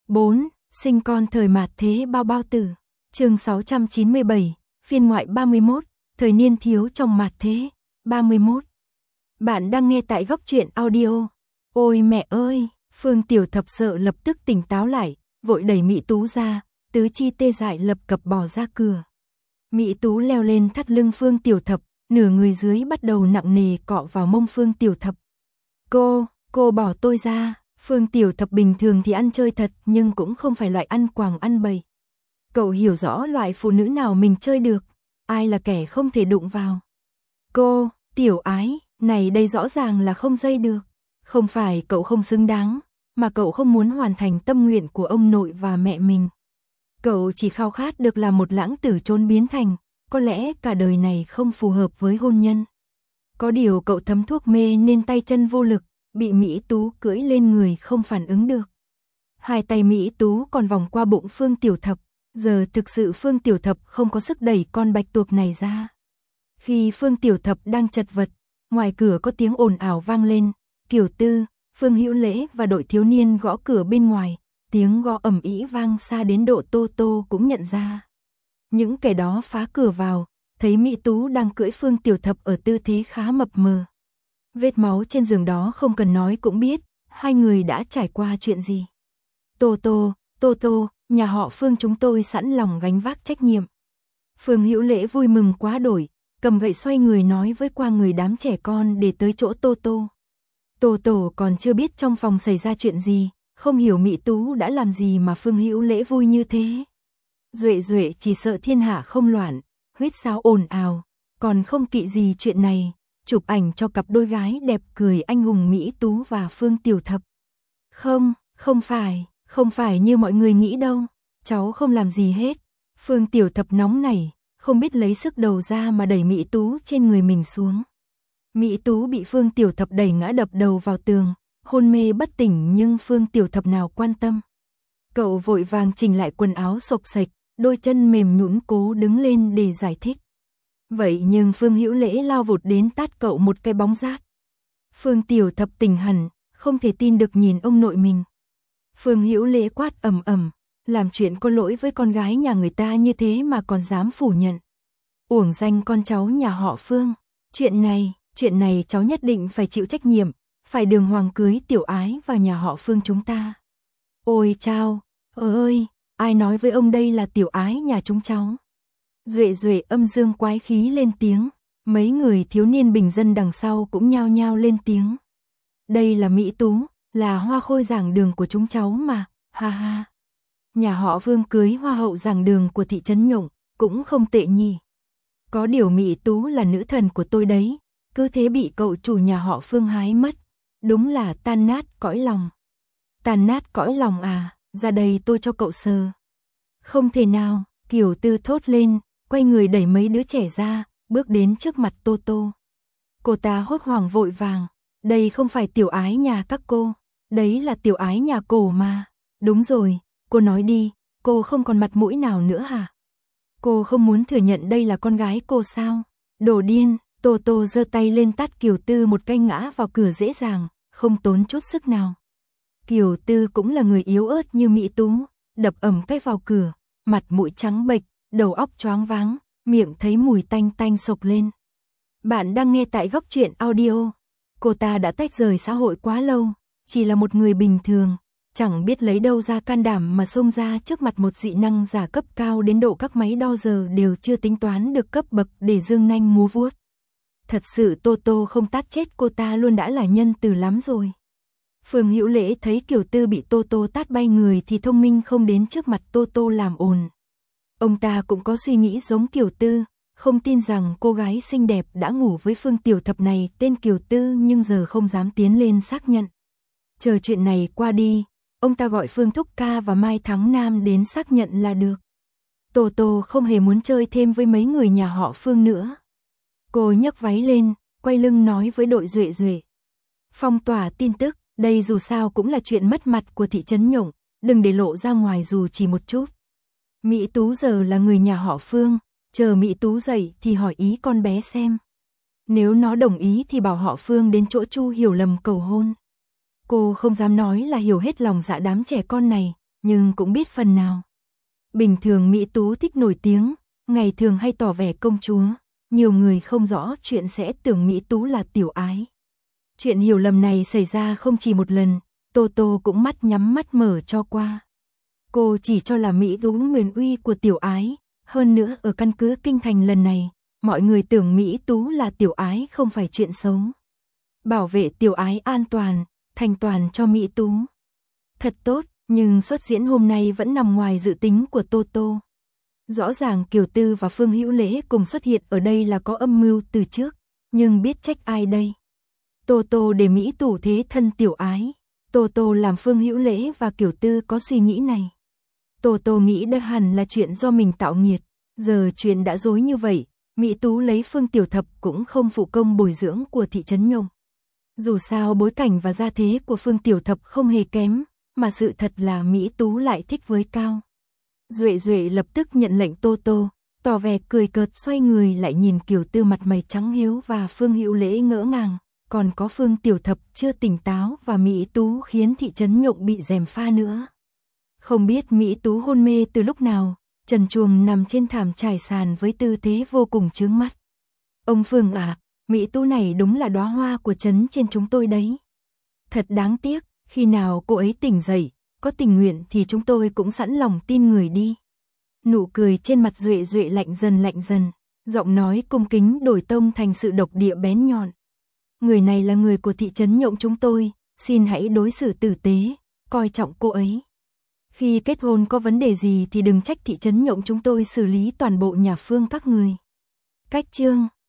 4. Sinh con thời mạt thế bao bao tử. Chương 697, phiên ngoại 31, thời niên thiếu trong mạt thế. 31. Bạn đang nghe tại Góc Truyện Audio. Ôi mẹ ơi, Phương Tiểu Thập sợ lập tức tỉnh táo lại, vội đẩy Mỹ Tú ra, tứ chi tê dại lập cập bỏ ra cửa. Mỹ Tú leo lên thắt lưng Phương Tiểu Thập, nửa người dưới bắt đầu nặng nề cọ vào mông Phương Tiểu Thập. Cô bỏ tôi ra. Phương Tiểu Thập bình thường thì ăn chơi thật, nhưng cũng không phải loại ăn quàng ăn bầy. Cậu hiểu rõ loại phụ nữ nào mình chơi được, ai là kẻ không thể đụng vào. Cô, Tiểu Ái, này đây rõ ràng là không dây được. Không phải cậu không xứng đáng, mà cậu không muốn hoàn thành tâm nguyện của ông nội và mẹ mình. Cậu chỉ khao khát được làm một lãng tử trốn biến thành, có lẽ cả đời này không phù hợp với hôn nhân. Có điều cậu thấm thuốc mê nên tay chân vô lực, bị Mỹ Tú cưỡi lên người không phản ứng được. Hai tay Mỹ Tú còn vòng qua bụng Phương Tiểu Thập, giờ thực sự Phương Tiểu Thập không có sức đẩy con bạch tuộc này ra. Khi Phương Tiểu Thập đang chật vật, ngoài cửa có tiếng ồn ào vang lên, Kiều Tư, Phương Hữu Lễ và đội thiếu niên gõ cửa bên ngoài, tiếng gõ ầm ĩ vang xa đến độ Tô Tô cũng nhận ra. Những kẻ đó phá cửa vào, thấy Mỹ Tú đang cưỡi Phương Tiểu Thập ở tư thế khá mập mờ. Vết máu trên giường đó không cần nói cũng biết, hai người đã trải qua chuyện gì. Tô Tô, nhà họ Phương chúng tôi sẵn lòng gánh vác trách nhiệm. Phương Hữu Lễ vui mừng quá đổi, cầm gậy xoay người nói với qua người đám trẻ con để tới chỗ Tô Tô. Tô Tô còn chưa biết trong phòng xảy ra chuyện gì, không hiểu Mỹ Tú đã làm gì mà Phương Hữu Lễ vui như thế. Duệ chỉ sợ thiên hạ không loạn, huyết sáo ồn ào, còn không kỵ gì chuyện này. Chụp ảnh cho cặp đôi gái đẹp cười anh hùng Mỹ Tú và Phương Tiểu Thập. Không phải như mọi người nghĩ đâu, cháu không làm gì hết. Phương Tiểu Thập nóng nảy, không biết lấy sức đầu ra mà đẩy Mỹ Tú trên người mình xuống. Mỹ Tú bị Phương Tiểu Thập đẩy ngã đập đầu vào tường, hôn mê bất tỉnh nhưng Phương Tiểu Thập nào quan tâm. Cậu vội vàng chỉnh lại quần áo xộc xệch, đôi chân mềm nhũn cố đứng lên để giải thích. Vậy nhưng Phương Hữu Lễ lao vụt đến tát cậu một cái bóng rát. Phương Tiểu Thập tỉnh hẳn, không thể tin được nhìn ông nội mình. Phương Hữu Lễ quát ầm ầm, làm chuyện có lỗi với con gái nhà người ta như thế mà còn dám phủ nhận. Uổng danh con cháu nhà họ Phương. Chuyện này cháu nhất định phải chịu trách nhiệm, phải đường hoàng cưới Tiểu Ái vào nhà họ Phương chúng ta. Ôi chao, ơi, ai nói với ông đây là Tiểu Ái nhà chúng cháu? Duệ âm dương quái khí lên tiếng, mấy người thiếu niên bình dân đằng sau cũng nhao nhao lên tiếng. Đây là Mỹ Tú, là hoa khôi giảng đường của chúng cháu mà, ha ha. Nhà họ Vương cưới hoa hậu giảng đường của thị trấn Nhộng, cũng không tệ nhỉ. Có điều Mỹ Tú là nữ thần của tôi đấy, cứ thế bị cậu chủ nhà họ Phương hái mất, đúng là tan nát cõi lòng. Tan nát cõi lòng à, ra đây tôi cho cậu sờ. Không thể nào, Kiều Tư thốt lên, quay người đẩy mấy đứa trẻ ra, bước đến trước mặt Tô Tô. Cô ta hốt hoảng vội vàng, đây không phải Tiểu Ái nhà các cô, đấy là Tiểu Ái nhà cổ mà. Đúng rồi, cô nói đi, cô không còn mặt mũi nào nữa hả? Cô không muốn thừa nhận đây là con gái cô sao? Đồ điên, Tô Tô giơ tay lên tát Kiều Tư một cái ngã vào cửa dễ dàng, không tốn chút sức nào. Kiều Tư cũng là người yếu ớt như Mỹ Tú, đập ầm cái vào cửa, mặt mũi trắng bệch, đầu óc choáng váng, miệng thấy mùi tanh tanh sộc lên. Bạn đang nghe tại Góc Truyện Audio. Cô ta đã tách rời xã hội quá lâu, chỉ là một người bình thường, chẳng biết lấy đâu ra can đảm mà xông ra trước mặt một dị năng giả cấp cao đến độ các máy đo giờ đều chưa tính toán được cấp bậc để dương nanh múa vuốt. Thật sự Tô Tô không tát chết cô ta luôn đã là nhân từ lắm rồi. Phương Hữu Lễ thấy Kiều Tư bị Tô Tô tát bay người thì thông minh không đến trước mặt Tô Tô làm ồn. Ông ta cũng có suy nghĩ giống Kiều Tư, không tin rằng cô gái xinh đẹp đã ngủ với Phương Tiểu Thập này tên Kiều Tư nhưng giờ không dám tiến lên xác nhận. Chờ chuyện này qua đi, ông ta gọi Phương Thúc Ca và Mai Thắng Nam đến xác nhận là được. Tô Tô không hề muốn chơi thêm với mấy người nhà họ Phương nữa. Cô nhấc váy lên, quay lưng nói với đội Duệ. Phong tỏa tin tức, đây dù sao cũng là chuyện mất mặt của thị trấn Nhộng, đừng để lộ ra ngoài dù chỉ một chút. Mỹ Tú giờ là người nhà họ Phương, chờ Mỹ Tú dậy thì hỏi ý con bé xem. Nếu nó đồng ý thì bảo họ Phương đến chỗ Chu Hiểu Lầm cầu hôn. Cô không dám nói là hiểu hết lòng dạ đám trẻ con này, nhưng cũng biết phần nào. Bình thường Mỹ Tú thích nổi tiếng, ngày thường hay tỏ vẻ công chúa, nhiều người không rõ chuyện sẽ tưởng Mỹ Tú là tiểu ái. Chuyện hiểu lầm này xảy ra không chỉ một lần, Tô Tô cũng mắt nhắm mắt mở cho qua. Cô chỉ cho là Mỹ Tú nguyền uy của tiểu ái, hơn nữa ở căn cứ kinh thành lần này, mọi người tưởng Mỹ Tú là tiểu ái không phải chuyện xấu. Bảo vệ tiểu ái an toàn, thành toàn cho Mỹ Tú. Thật tốt, nhưng xuất diễn hôm nay vẫn nằm ngoài dự tính của Tô Tô. Rõ ràng Kiều Tư và Phương Hữu Lễ cùng xuất hiện ở đây là có âm mưu từ trước, nhưng biết trách ai đây? Tô Tô để Mỹ Tú thế thân tiểu ái. Tô Tô làm Phương Hữu Lễ và Kiều Tư có suy nghĩ này. Tô Tô nghĩ đây hẳn là chuyện do mình tạo nghiệt. Giờ chuyện đã rối như vậy, Mỹ Tú lấy Phương Tiểu Thập cũng không phụ công bồi dưỡng của thị trấn Nhung. Dù sao bối cảnh và gia thế của Phương Tiểu Thập không hề kém, mà sự thật là Mỹ Tú lại thích với Cao. Duệ Duệ lập tức nhận lệnh Tô Tô, tỏ vẻ cười cợt xoay người lại nhìn Kiều Tư mặt mày trắng hiếu và Phương Hữu Lễ ngỡ ngàng, còn có Phương Tiểu Thập chưa tỉnh táo và Mỹ Tú khiến thị trấn Nhung bị gièm pha nữa. Không biết Mỹ Tú hôn mê từ lúc nào, trần truồng nằm trên thảm trải sàn với tư thế vô cùng chướng mắt. Ông Phương à, Mỹ Tú này đúng là đóa hoa của trấn trên chúng tôi đấy. Thật đáng tiếc, khi nào cô ấy tỉnh dậy, có tình nguyện thì chúng tôi cũng sẵn lòng tin người đi. Nụ cười trên mặt Duệ Duệ lạnh dần, giọng nói cung kính đổi tông thành sự độc địa bén nhọn. Người này là người của thị trấn Nhộng chúng tôi, xin hãy đối xử tử tế, coi trọng cô ấy. Khi kết hôn có vấn đề gì thì đừng trách thị trấn Nhộng chúng tôi xử lý toàn bộ nhà Phương các người. Cách chương